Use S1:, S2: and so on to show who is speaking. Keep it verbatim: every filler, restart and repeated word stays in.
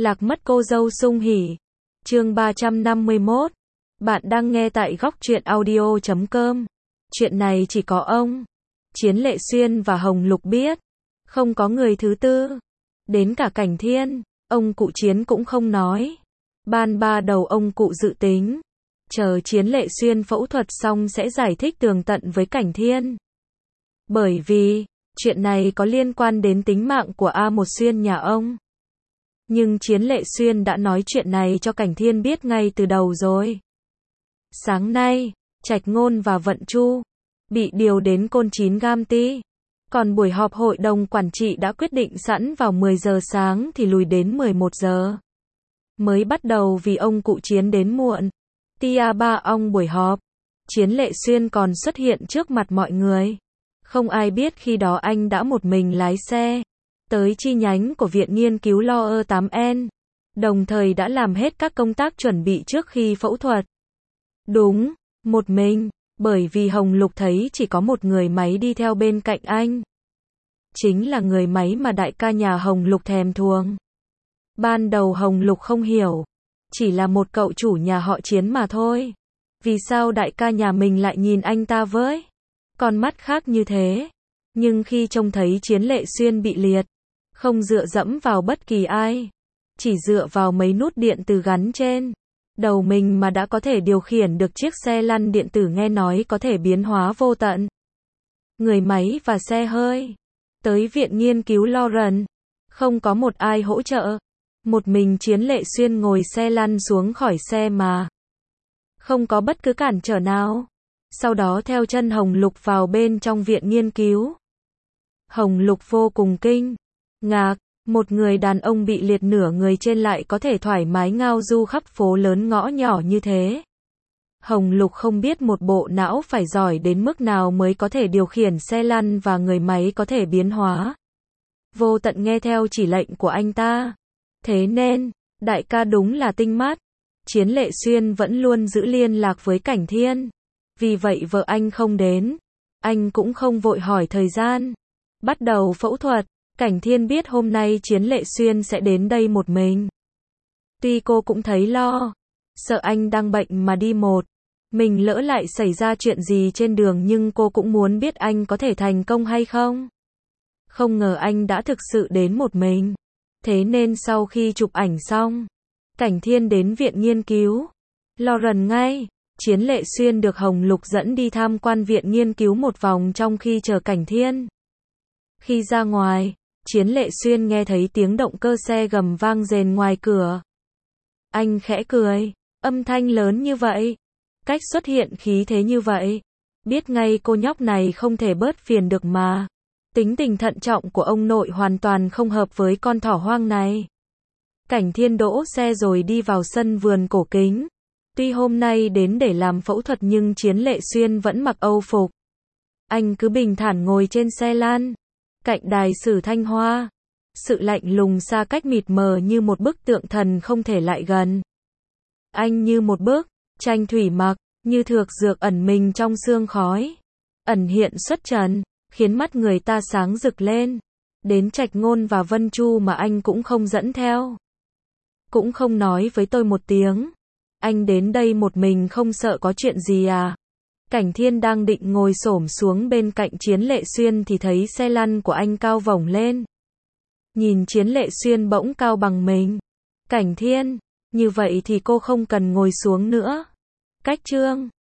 S1: Lạc mất cô dâu sung hỉ. Chương ba trăm năm mươi mốt. Bạn đang nghe tại góc truyện audio chấm com. Chuyện này chỉ có ông Chiến Lệ Xuyên và Hồng Lục biết. Không có người thứ tư. Đến cả Cảnh Thiên, ông cụ Chiến cũng không nói. Ban ba đầu ông cụ dự tính chờ Chiến Lệ Xuyên phẫu thuật xong sẽ giải thích tường tận với Cảnh Thiên. Bởi vì, chuyện này có liên quan đến tính mạng của A Một Xuyên nhà ông. Nhưng Chiến Lệ Xuyên đã nói chuyện này cho Cảnh Thiên biết ngay từ đầu rồi. Sáng nay, Trạch Ngôn và Vận Chu bị điều đến Côn Chín Gam Ti. Còn buổi họp hội đồng quản trị đã quyết định sẵn vào mười giờ sáng thì lùi đến mười một giờ. Mới bắt đầu vì ông cụ Chiến đến muộn. Tia ba ông buổi họp. Chiến Lệ Xuyên còn xuất hiện trước mặt mọi người. Không ai biết khi đó anh đã một mình lái xe tới chi nhánh của Viện Nghiên cứu Loer tám N. Đồng thời đã làm hết các công tác chuẩn bị trước khi phẫu thuật. Đúng, một mình, bởi vì Hồng Lục thấy chỉ có một người máy đi theo bên cạnh anh. Chính là người máy mà đại ca nhà Hồng Lục thèm thuồng. Ban đầu Hồng Lục không hiểu, chỉ là một cậu chủ nhà họ Chiến mà thôi. Vì sao đại ca nhà mình lại nhìn anh ta với con mắt khác như thế? Nhưng khi trông thấy Chiến Lệ Xuyên bị liệt, không dựa dẫm vào bất kỳ ai, chỉ dựa vào mấy nút điện từ gắn trên đầu mình mà đã có thể điều khiển được chiếc xe lăn điện tử nghe nói có thể biến hóa vô tận người máy và xe hơi. Tới Viện Nghiên cứu Loren, không có một ai hỗ trợ. Một mình Chiến Lệ Xuyên ngồi xe lăn xuống khỏi xe mà không có bất cứ cản trở nào. Sau đó theo chân Hồng Lục vào bên trong viện nghiên cứu. Hồng Lục vô cùng kinh ngạc, một người đàn ông bị liệt nửa người trên lại có thể thoải mái ngao du khắp phố lớn ngõ nhỏ như thế. Hồng Lục không biết một bộ não phải giỏi đến mức nào mới có thể điều khiển xe lăn và người máy có thể biến hóa vô tận nghe theo chỉ lệnh của anh ta. Thế nên, đại ca đúng là tinh mắt. Chiến Lệ Xuyên vẫn luôn giữ liên lạc với Cảnh Thiên. Vì vậy vợ anh không đến, anh cũng không vội hỏi thời gian. Bắt đầu phẫu thuật, Cảnh Thiên biết hôm nay Chiến Lệ Xuyên sẽ đến đây một mình. Tuy cô cũng thấy lo, sợ anh đang bệnh mà đi một mình lỡ lại xảy ra chuyện gì trên đường, nhưng cô cũng muốn biết anh có thể thành công hay không. Không ngờ anh đã thực sự đến một mình. Thế nên sau khi chụp ảnh xong, Cảnh Thiên đến viện nghiên cứu Loren ngay. Chiến Lệ Xuyên được Hồng Lục dẫn đi tham quan viện nghiên cứu một vòng trong khi chờ Cảnh Thiên. Khi ra ngoài, Chiến Lệ Xuyên nghe thấy tiếng động cơ xe gầm vang rền ngoài cửa. Anh khẽ cười, âm thanh lớn như vậy, cách xuất hiện khí thế như vậy, biết ngay cô nhóc này không thể bớt phiền được mà. Tính tình thận trọng của ông nội hoàn toàn không hợp với con thỏ hoang này. Cảnh Thiên đỗ xe rồi đi vào sân vườn cổ kính. Tuy hôm nay đến để làm phẫu thuật nhưng Chiến Lệ Xuyên vẫn mặc âu phục. Anh cứ bình thản ngồi trên xe lan, cạnh đài sử thanh hoa. Sự lạnh lùng xa cách mịt mờ như một bức tượng thần không thể lại gần. Anh như một bức tranh thủy mặc, như thược dược ẩn mình trong sương khói. Ẩn hiện xuất trần, khiến mắt người ta sáng rực lên. Đến Trạch Ngôn và Vân Chu mà anh cũng không dẫn theo. Cũng không nói với tôi một tiếng. Anh đến đây một mình không sợ có chuyện gì à? Cảnh Thiên đang định ngồi xổm xuống bên cạnh Chiến Lệ Xuyên thì thấy xe lăn của anh cao vổng lên. Nhìn Chiến Lệ Xuyên bỗng cao bằng mình. Cảnh Thiên, như vậy thì cô không cần ngồi xuống nữa. Cách chương